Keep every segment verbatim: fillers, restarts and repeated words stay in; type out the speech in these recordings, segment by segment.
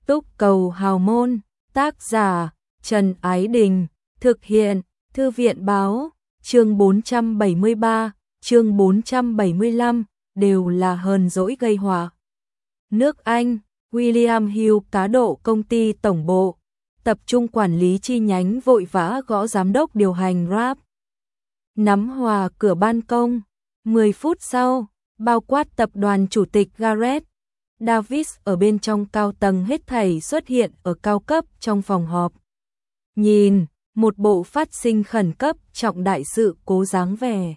Túc Cầu Hào Môn, tác giả Trần Ái Đình, thực hiện Thư viện Báo, chương bốn trăm bảy mươi ba, chương bốn trăm bảy mươi lăm, đều là hờn dỗi gây họa. Nước Anh, William Hill cá độ công ty tổng bộ, tập trung quản lý chi nhánh vội vã gõ giám đốc điều hành Rap. Nắm hòa cửa ban công, mười phút sau, bao quát tập đoàn chủ tịch Gareth Davis ở bên trong cao tầng hết thảy xuất hiện ở cao cấp trong phòng họp. Nhìn, một bộ phát sinh khẩn cấp trọng đại sự cố dáng vẻ.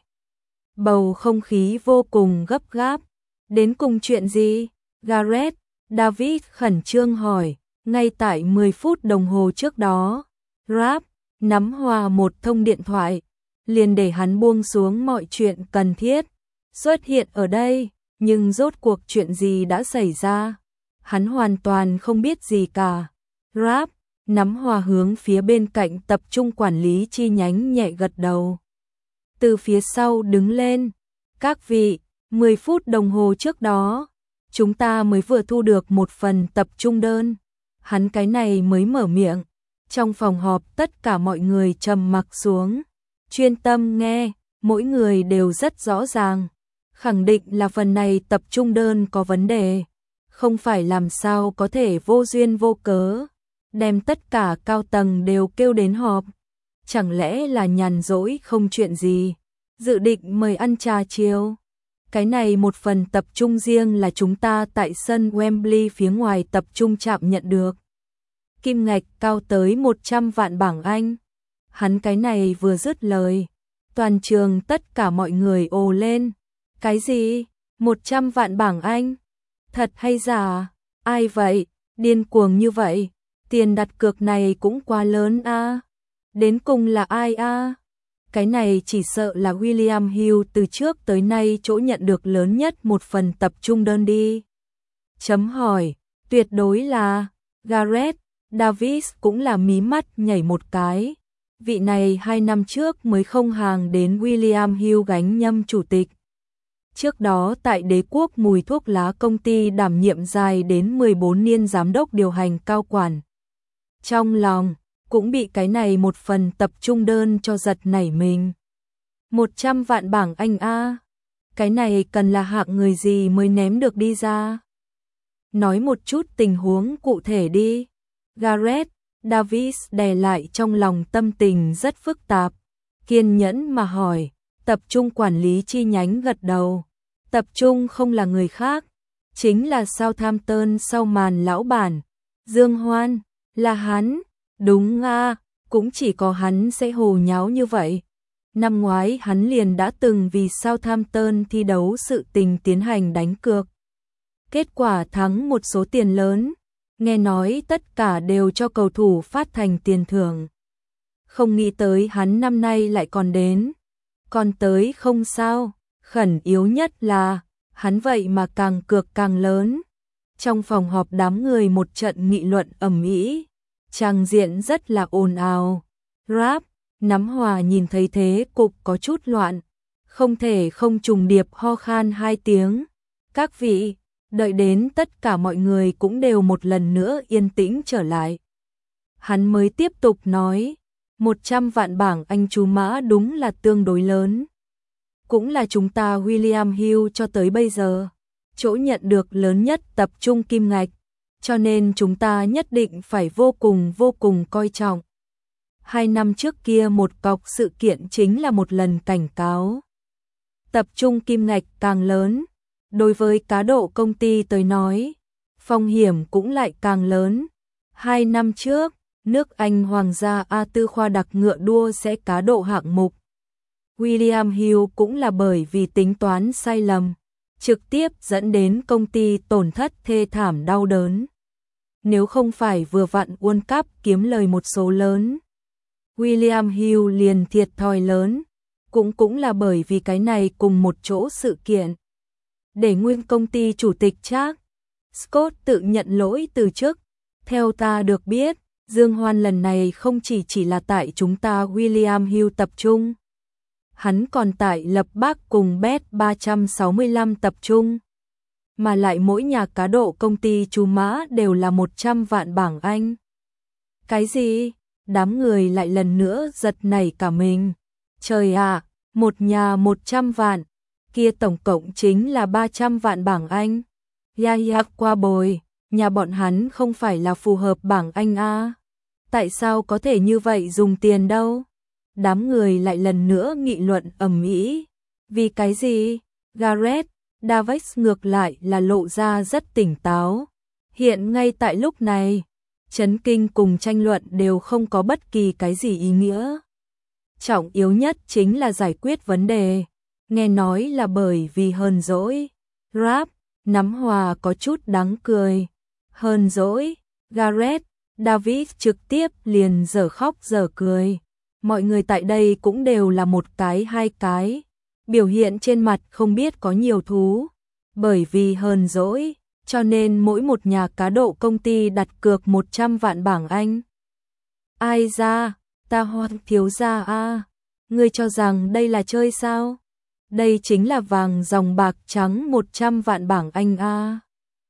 Bầu không khí vô cùng gấp gáp. Đến cùng chuyện gì? Gareth Davis khẩn trương hỏi. Ngay tại mười phút đồng hồ trước đó, Rap nắm hòa một thông điện thoại, liền để hắn buông xuống mọi chuyện cần thiết, xuất hiện ở đây, nhưng rốt cuộc chuyện gì đã xảy ra? Hắn hoàn toàn không biết gì cả. Rap nắm hòa hướng phía bên cạnh tập trung quản lý chi nhánh nhẹ gật đầu. Từ phía sau đứng lên, các vị, mười phút đồng hồ trước đó, chúng ta mới vừa thu được một phần tập trung đơn. Hắn cái này mới mở miệng, trong phòng họp tất cả mọi người trầm mặc xuống, chuyên tâm nghe, mỗi người đều rất rõ ràng, khẳng định là phần này tập trung đơn có vấn đề, không phải làm sao có thể vô duyên vô cớ, đem tất cả cao tầng đều kêu đến họp, chẳng lẽ là nhàn rỗi không chuyện gì, dự định mời ăn trà chiều. Cái này một phần tập trung riêng là chúng ta tại sân Wembley phía ngoài tập trung trạm nhận được. Kim ngạch cao tới một trăm vạn bảng Anh. Hắn cái này vừa dứt lời, toàn trường tất cả mọi người ồ lên. Cái gì? một trăm vạn bảng Anh? Thật hay giả? Ai vậy? Điên cuồng như vậy? Tiền đặt cược này cũng quá lớn a. À? Đến cùng là ai a? À? Cái này chỉ sợ là William Hill từ trước tới nay chỗ nhận được lớn nhất một phần tập trung đơn đi. Chấm hỏi, tuyệt đối là Gareth Davis cũng là mí mắt nhảy một cái. Vị này hai năm trước mới không hàng đến William Hill gánh nhâm chủ tịch. Trước đó tại Đế quốc mùi thuốc lá công ty đảm nhiệm dài đến mười bốn niên giám đốc điều hành cao quản. Trong lòng cũng bị cái này một phần tập trung đơn cho giật nảy mình. một trăm vạn bảng Anh a, cái này cần là hạng người gì mới ném được đi ra? Nói một chút tình huống cụ thể đi. Gareth Davis đè lại trong lòng tâm tình rất phức tạp, kiên nhẫn mà hỏi. Tập trung quản lý chi nhánh gật đầu. Tập trung không là người khác, chính là Southampton sau màn lão bản, Dương Hoan, là hắn. Đúng a, cũng chỉ có hắn sẽ hồ nháo như vậy. Năm ngoái hắn liền đã từng vì Southampton thi đấu sự tình tiến hành đánh cược. Kết quả thắng một số tiền lớn, nghe nói tất cả đều cho cầu thủ phát thành tiền thưởng. Không nghĩ tới hắn năm nay lại còn đến. Còn tới không sao, khẩn yếu nhất là, hắn vậy mà càng cược càng lớn. Trong phòng họp đám người một trận nghị luận ầm ĩ, tràng diện rất là ồn ào. Rap nắm hòa nhìn thấy thế cục có chút loạn, không thể không trùng điệp ho khan hai tiếng. Các vị, đợi đến tất cả mọi người cũng đều một lần nữa yên tĩnh trở lại, hắn mới tiếp tục nói. một trăm vạn bảng Anh chú mã đúng là tương đối lớn. Cũng là chúng ta William Hill cho tới bây giờ chỗ nhận được lớn nhất tập trung kim ngạch, cho nên chúng ta nhất định phải vô cùng vô cùng coi trọng. Hai năm trước kia một cọc sự kiện chính là một lần cảnh cáo. Tập trung kim ngạch càng lớn, đối với cá độ công ty tới nói, phong hiểm cũng lại càng lớn. Hai năm trước, nước Anh Hoàng gia A tư khoa đặc ngựa đua sẽ cá độ hạng mục. William Hill cũng là bởi vì tính toán sai lầm, trực tiếp dẫn đến công ty tổn thất thê thảm đau đớn. Nếu không phải vừa vặn World Cup kiếm lời một số lớn, William Hill liền thiệt thòi lớn, cũng cũng là bởi vì cái này cùng một chỗ sự kiện. Để nguyên công ty chủ tịch Charles Scott tự nhận lỗi từ chức. Theo ta được biết, Dương Hoan lần này không chỉ chỉ là tại chúng ta William Hill tập trung. Hắn còn tại Lập Bác cùng Bet ba trăm sáu mươi lăm tập trung. mà lại mỗi nhà cá độ công ty chú Mã đều là một trăm vạn bảng Anh. Cái gì? Đám người lại lần nữa giật nảy cả mình. Trời ạ, một nhà một trăm vạn, kia tổng cộng chính là ba trăm vạn bảng Anh. Ya ya qua bồi, nhà bọn hắn không phải là phù hợp bảng Anh à? Tại sao có thể như vậy dùng tiền đâu? Đám người lại lần nữa nghị luận ầm ĩ. Vì cái gì? Gareth Davis ngược lại là lộ ra rất tỉnh táo. Hiện ngay tại lúc này, chấn kinh cùng tranh luận đều không có bất kỳ cái gì ý nghĩa. Trọng yếu nhất chính là giải quyết vấn đề. Nghe nói là bởi vì hờn dỗi. Rap, nắm hòa có chút đáng cười. Hờn dỗi, Gareth Davis trực tiếp liền dở khóc dở cười. Mọi người tại đây cũng đều là một cái hai cái. Biểu hiện trên mặt không biết có nhiều thú. Bởi vì hờn dỗi, cho nên mỗi một nhà cá độ công ty đặt cược một trăm vạn bảng Anh. Ai ra, ta Hoàng thiếu gia a, ngươi cho rằng đây là chơi sao? Đây chính là vàng dòng bạc trắng một trăm vạn bảng Anh a.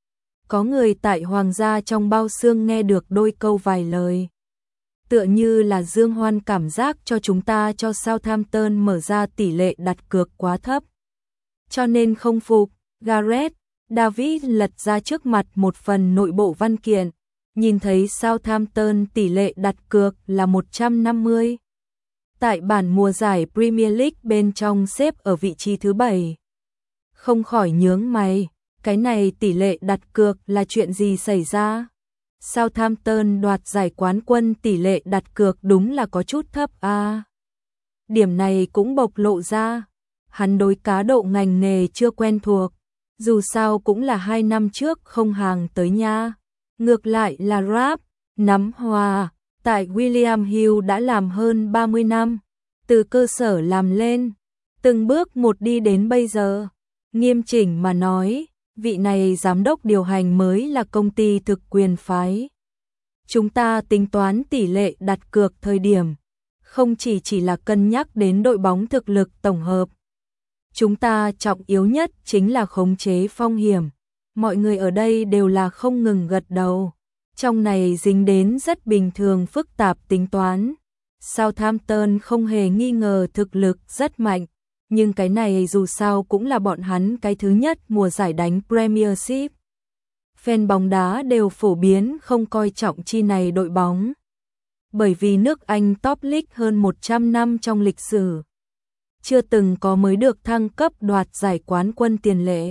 Có người tại Hoàng gia trong bao xương nghe được đôi câu vài lời. Tựa như là Dương Hoan cảm giác cho chúng ta cho Southampton mở ra tỷ lệ đặt cược quá thấp. Cho nên không phục. Gareth Davis lật ra trước mặt một phần nội bộ văn kiện, nhìn thấy Southampton tỷ lệ đặt cược là một trăm năm mươi. Tại bản mùa giải Premier League bên trong xếp ở vị trí thứ bảy. Không khỏi nhướng mày, cái này tỷ lệ đặt cược là chuyện gì xảy ra? Southampton đoạt giải quán quân tỷ lệ đặt cược đúng là có chút thấp a. À. Điểm này cũng bộc lộ ra, hắn đối cá độ ngành nghề chưa quen thuộc, dù sao cũng là hai năm trước không hàng tới nha. Ngược lại là Rap, nắm hòa, tại William Hill đã làm hơn ba mươi năm, từ cơ sở làm lên, từng bước một đi đến bây giờ. Nghiêm chỉnh mà nói, vị này giám đốc điều hành mới là công ty thực quyền phái. Chúng ta tính toán tỷ lệ đặt cược thời điểm, không chỉ chỉ là cân nhắc đến đội bóng thực lực tổng hợp. Chúng ta trọng yếu nhất chính là khống chế phong hiểm. Mọi người ở đây đều là không ngừng gật đầu. Trong này dính đến rất bình thường phức tạp tính toán. Southampton không hề nghi ngờ thực lực rất mạnh. Nhưng cái này dù sao cũng là bọn hắn cái thứ nhất mùa giải đánh Premiership. Fan bóng đá đều phổ biến không coi trọng chi này đội bóng. Bởi vì nước Anh top league hơn một trăm năm trong lịch sử, chưa từng có mới được thăng cấp đoạt giải quán quân tiền lệ.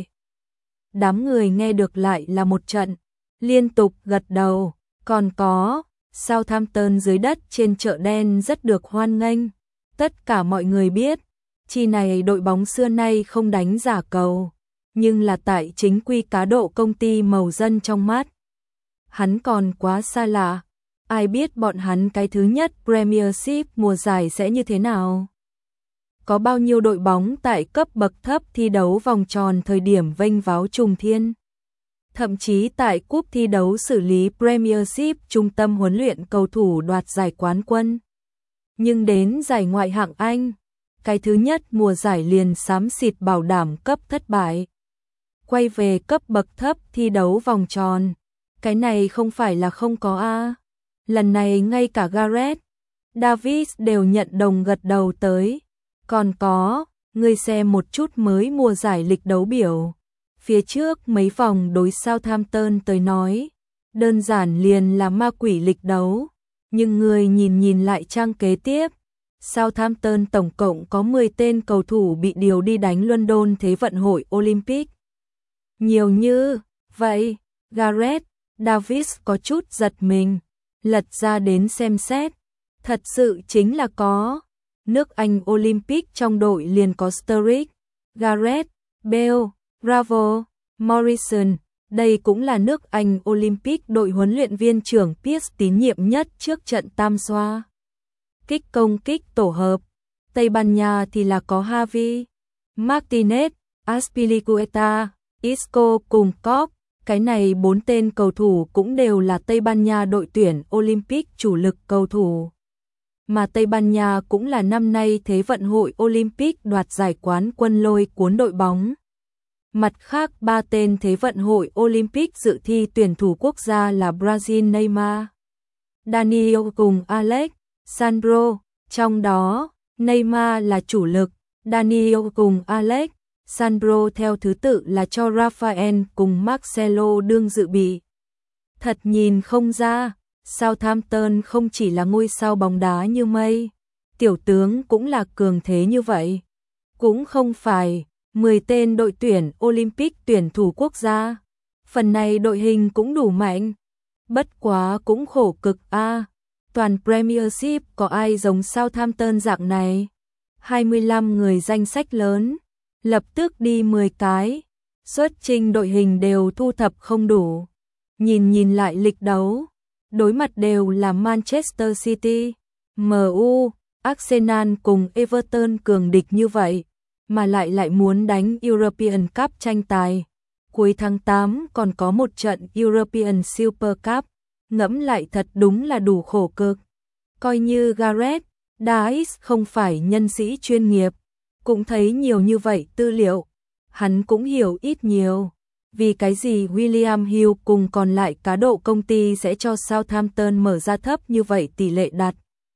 Đám người nghe được lại là một trận, liên tục gật đầu. Còn có, Southampton dưới đất trên chợ đen rất được hoan nghênh. Tất cả mọi người biết, chi này đội bóng xưa nay không đánh giả cầu, nhưng là tại chính quy cá độ công ty màu dân trong mắt. Hắn còn quá xa lạ, ai biết bọn hắn cái thứ nhất Premiership mùa giải sẽ như thế nào? Có bao nhiêu đội bóng tại cấp bậc thấp thi đấu vòng tròn thời điểm vênh váo trùng thiên? Thậm chí tại cúp thi đấu xử lý Premiership trung tâm huấn luyện cầu thủ đoạt giải quán quân. Nhưng đến giải ngoại hạng Anh, cái thứ nhất mùa giải liền xám xịt bảo đảm cấp thất bại. Quay về cấp bậc thấp thi đấu vòng tròn, cái này không phải là không có a. Lần này ngay cả Gareth Davis đều nhận đồng gật đầu tới. Còn có, ngươi xem một chút mới mùa giải lịch đấu biểu. Phía trước mấy vòng đối Southampton tới nói, đơn giản liền là ma quỷ lịch đấu. Nhưng người nhìn nhìn lại trang kế tiếp, Southampton tổng cộng có mười tên cầu thủ bị điều đi đánh London Thế vận hội Olympic. Nhiều như vậy, Gareth Davis có chút giật mình, lật ra đến xem xét. Thật sự chính là có. Nước Anh Olympic trong đội liền có Sturridge, Gareth Bale, Bravo, Morrison. Đây cũng là nước Anh Olympic đội huấn luyện viên trưởng Pierce tín nhiệm nhất trước trận tam xoa. Kích công kích tổ hợp. Tây Ban Nha thì là có Javi, Martinez, Azpilicueta, Isco cùng Koch. Cái này bốn tên cầu thủ cũng đều là Tây Ban Nha đội tuyển Olympic chủ lực cầu thủ. Mà Tây Ban Nha cũng là năm nay Thế vận hội Olympic đoạt giải quán quân lôi cuốn đội bóng. Mặt khác ba tên Thế vận hội Olympic dự thi tuyển thủ quốc gia là Brazil Neymar, Daniel cùng Alex Sandro, trong đó Neymar là chủ lực, Daniel cùng Alex Sandro theo thứ tự là cho Rafael cùng Marcelo đương dự bị. Thật nhìn không ra, Southampton không chỉ là ngôi sao bóng đá như mây, tiểu tướng cũng là cường thế như vậy. Cũng không phải, mười tên đội tuyển Olympic tuyển thủ quốc gia. Phần này đội hình cũng đủ mạnh. Bất quá cũng khổ cực a. À. Toàn Premiership có ai giống Southampton dạng này? hai mươi lăm người danh sách lớn, lập tức đi mười cái. Xuất trình đội hình đều thu thập không đủ. Nhìn nhìn lại lịch đấu, đối mặt đều là Manchester City, em u, Arsenal cùng Everton cường địch như vậy, mà lại lại muốn đánh European Cup tranh tài. Cuối tháng tám còn có một trận European Super Cup, ngẫm lại thật đúng là đủ khổ cực. Coi như Gareth Davis không phải nhân sĩ chuyên nghiệp, cũng thấy nhiều như vậy tư liệu, hắn cũng hiểu ít nhiều. Vì cái gì William Hill cùng còn lại cá độ công ty sẽ cho Southampton mở ra thấp như vậy tỷ lệ đặt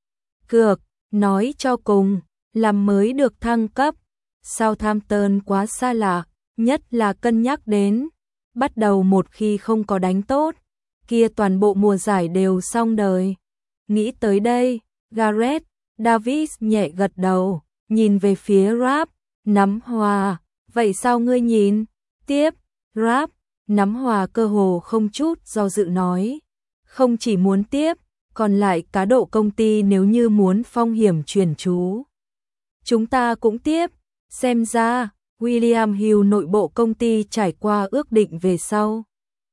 cược, nói cho cùng, làm mới được thăng cấp. Southampton quá xa lạ, nhất là cân nhắc đến, bắt đầu một khi không có đánh tốt, kia toàn bộ mùa giải đều xong đời. Nghĩ tới đây, Gareth Davis nhẹ gật đầu, nhìn về phía Rap, nắm hòa, vậy sao ngươi nhìn? Tiếp, Rap, nắm hòa cơ hồ không chút do dự nói, không chỉ muốn tiếp, còn lại cá độ công ty nếu như muốn phong hiểm chuyển chú. Chúng ta cũng tiếp, xem ra, William Hill nội bộ công ty trải qua ước định về sau.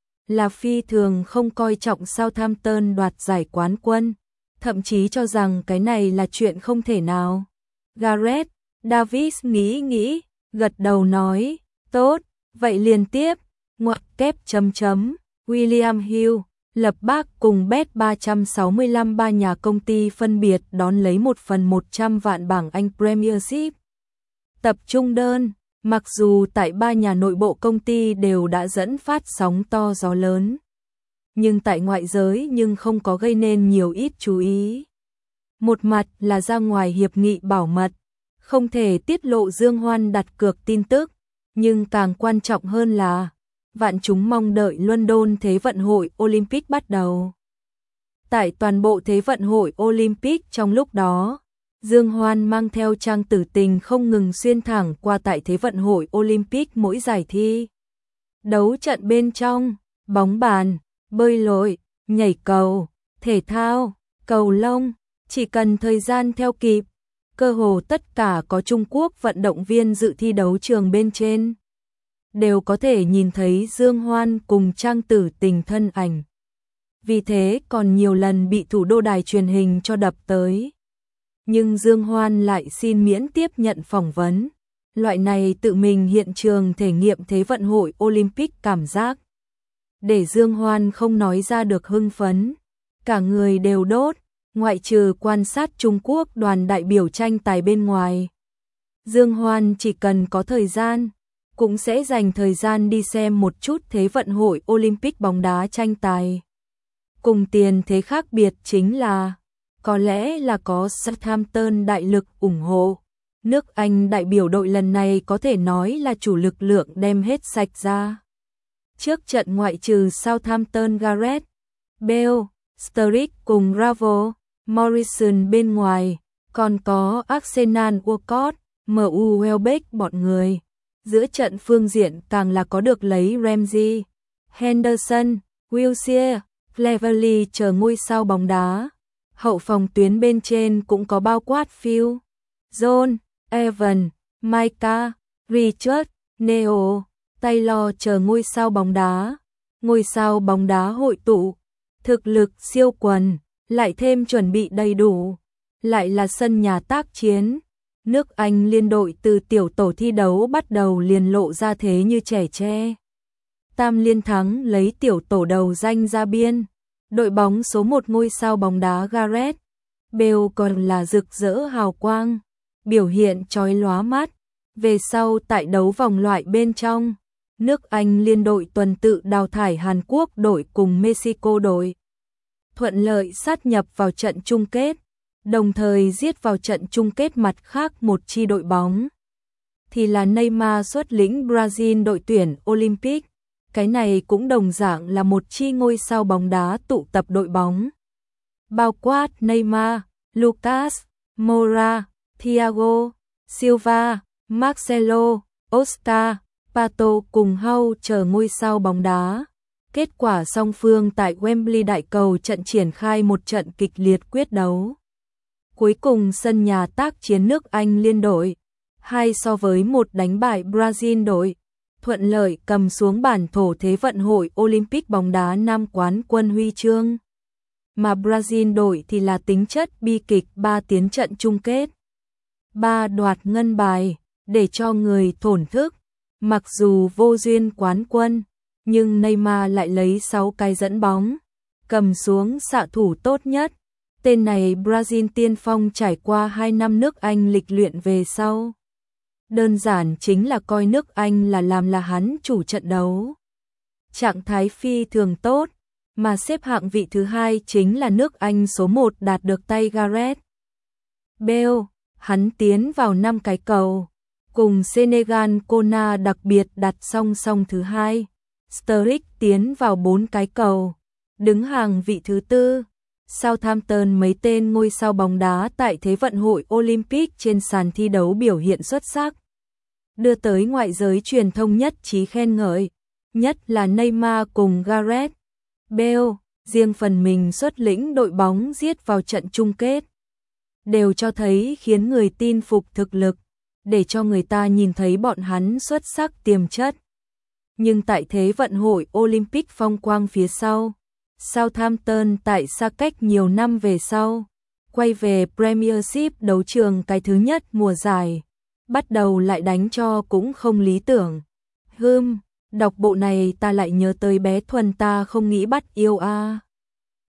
Là phi thường không coi trọng Southampton đoạt giải quán quân, thậm chí cho rằng cái này là chuyện không thể nào. Gareth Davis nghĩ nghĩ, gật đầu nói, tốt, vậy liền tiếp, ngoặc kép chấm chấm, William Hill, lập bác cùng Bet ba trăm sáu mươi lăm ba nhà công ty phân biệt đón lấy một phần một trăm vạn bảng Anh Premiership. Tập trung đơn, mặc dù tại ba nhà nội bộ công ty đều đã dẫn phát sóng to gió lớn, nhưng tại ngoại giới nhưng không có gây nên nhiều ít chú ý. Một mặt là ra ngoài hiệp nghị bảo mật, không thể tiết lộ Dương Hoan đặt cược tin tức, nhưng càng quan trọng hơn là vạn chúng mong đợi London Thế vận hội Olympic bắt đầu. Tại toàn bộ Thế vận hội Olympic trong lúc đó, Dương Hoan mang theo trang tử tình không ngừng xuyên thẳng qua tại Thế vận hội Olympic mỗi giải thi. Đấu trận bên trong, bóng bàn, bơi lội, nhảy cầu, thể thao, cầu lông, chỉ cần thời gian theo kịp, cơ hồ tất cả có Trung Quốc vận động viên dự thi đấu trường bên trên, đều có thể nhìn thấy Dương Hoan cùng trang tử tình thân ảnh. Vì thế còn nhiều lần bị thủ đô đài truyền hình cho đập tới. Nhưng Dương Hoan lại xin miễn tiếp nhận phỏng vấn. Loại này tự mình hiện trường thể nghiệm Thế vận hội Olympic cảm giác, để Dương Hoan không nói ra được hưng phấn. Cả người đều đốt, ngoại trừ quan sát Trung Quốc đoàn đại biểu tranh tài bên ngoài. Dương Hoan chỉ cần có thời gian, cũng sẽ dành thời gian đi xem một chút Thế vận hội Olympic bóng đá tranh tài. Cùng tiền thế khác biệt chính là, có lẽ là có Southampton đại lực ủng hộ. Nước Anh đại biểu đội lần này có thể nói là chủ lực lượng đem hết sạch ra. Trước trận ngoại trừ Southampton Gareth Bale, Sturridge cùng Ravel, Morrison bên ngoài, còn có Arsenal Walcott, em u Welbeck bọn người. Giữa trận phương diện càng là có được lấy Ramsey, Henderson, Wilshere, Cleverley chờ ngôi sao bóng đá. Hậu phòng tuyến bên trên cũng có bao quát Phil, John, Evan, Micah, Richard, Neo, Taylor chờ ngôi sao bóng đá. Ngôi sao bóng đá hội tụ, thực lực siêu quần, lại thêm chuẩn bị đầy đủ, lại là sân nhà tác chiến. Nước Anh liên đội từ tiểu tổ thi đấu bắt đầu liền lộ ra thế như trẻ tre. Tam liên thắng lấy tiểu tổ đầu danh ra biên. Đội bóng số một ngôi sao bóng đá Gareth Bale còn là rực rỡ hào quang, biểu hiện chói lóa mắt. Về sau tại đấu vòng loại bên trong, nước Anh liên đội tuần tự đào thải Hàn Quốc đội cùng Mexico đội, thuận lợi sát nhập vào trận chung kết, đồng thời giết vào trận chung kết mặt khác một chi đội bóng. Thì là Neymar xuất lĩnh Brazil đội tuyển Olympic, cái này cũng đồng dạng là một chi ngôi sao bóng đá tụ tập đội bóng. Bao quát Neymar, Lucas, Moura, Thiago Silva, Marcelo, Oscar, Pato cùng Hau chờ ngôi sao bóng đá. Kết quả song phương tại Wembley đại cầu trận triển khai một trận kịch liệt quyết đấu. Cuối cùng sân nhà tác chiến nước Anh liên đội, hai so với một đánh bại Brazil đội, thuận lợi cầm xuống bản thổ Thế vận hội Olympic bóng đá nam quán quân huy chương. Mà Brazil đội thì là tính chất bi kịch ba tiến trận chung kết. Ba đoạt ngân bài, để cho người thổn thức. Mặc dù vô duyên quán quân, nhưng Neymar lại lấy sáu cái dẫn bóng, cầm xuống xạ thủ tốt nhất. Tên này Brazil tiên phong trải qua hai năm nước Anh lịch luyện về sau. Đơn giản chính là coi nước Anh là làm là hắn chủ trận đấu. Trạng thái phi thường tốt, mà xếp hạng vị thứ hai chính là nước Anh số một đạt được tay Gareth Bale, hắn tiến vào năm cái cầu, cùng Senegal Kona đặc biệt đặt song song thứ hai. Sturridge tiến vào bốn cái cầu, đứng hàng vị thứ tư. Southampton mấy tên ngôi sao bóng đá tại Thế vận hội Olympic trên sàn thi đấu biểu hiện xuất sắc, đưa tới ngoại giới truyền thông nhất trí khen ngợi, nhất là Neymar cùng Gareth Bale, riêng phần mình xuất lĩnh đội bóng giết vào trận chung kết, đều cho thấy khiến người tin phục thực lực, để cho người ta nhìn thấy bọn hắn xuất sắc tiềm chất. Nhưng tại Thế vận hội Olympic phong quang phía sau, Southampton tại xa cách nhiều năm về sau, quay về Premiership đấu trường cái thứ nhất mùa giải, bắt đầu lại đánh cho cũng không lý tưởng. Hừm, đọc bộ này ta lại nhớ tới bé Thuần ta không nghĩ bắt yêu a. À.